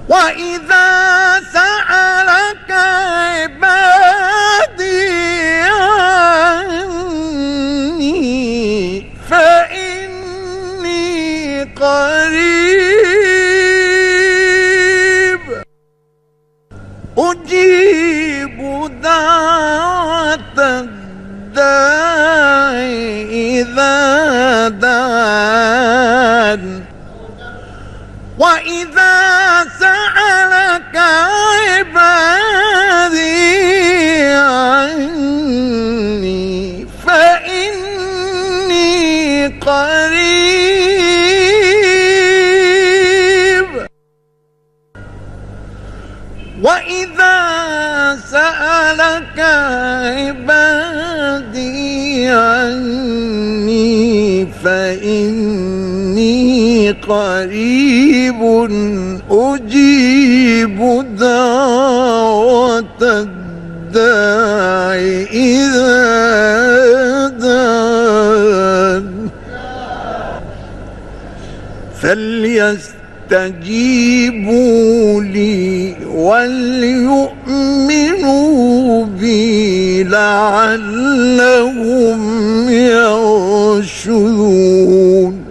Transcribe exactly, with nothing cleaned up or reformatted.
وإذا سألك عبادي عني فإني قريب أجيب دعوة الداعي إذا دعان وإذا سألك عبادي عني فإني قريب وإذا سألك عبادي عني فإني قريب أجيب دعوة الداعي إذا دعان فليستجيبوا لي وليؤمنوا بي لعلهم يرشدون.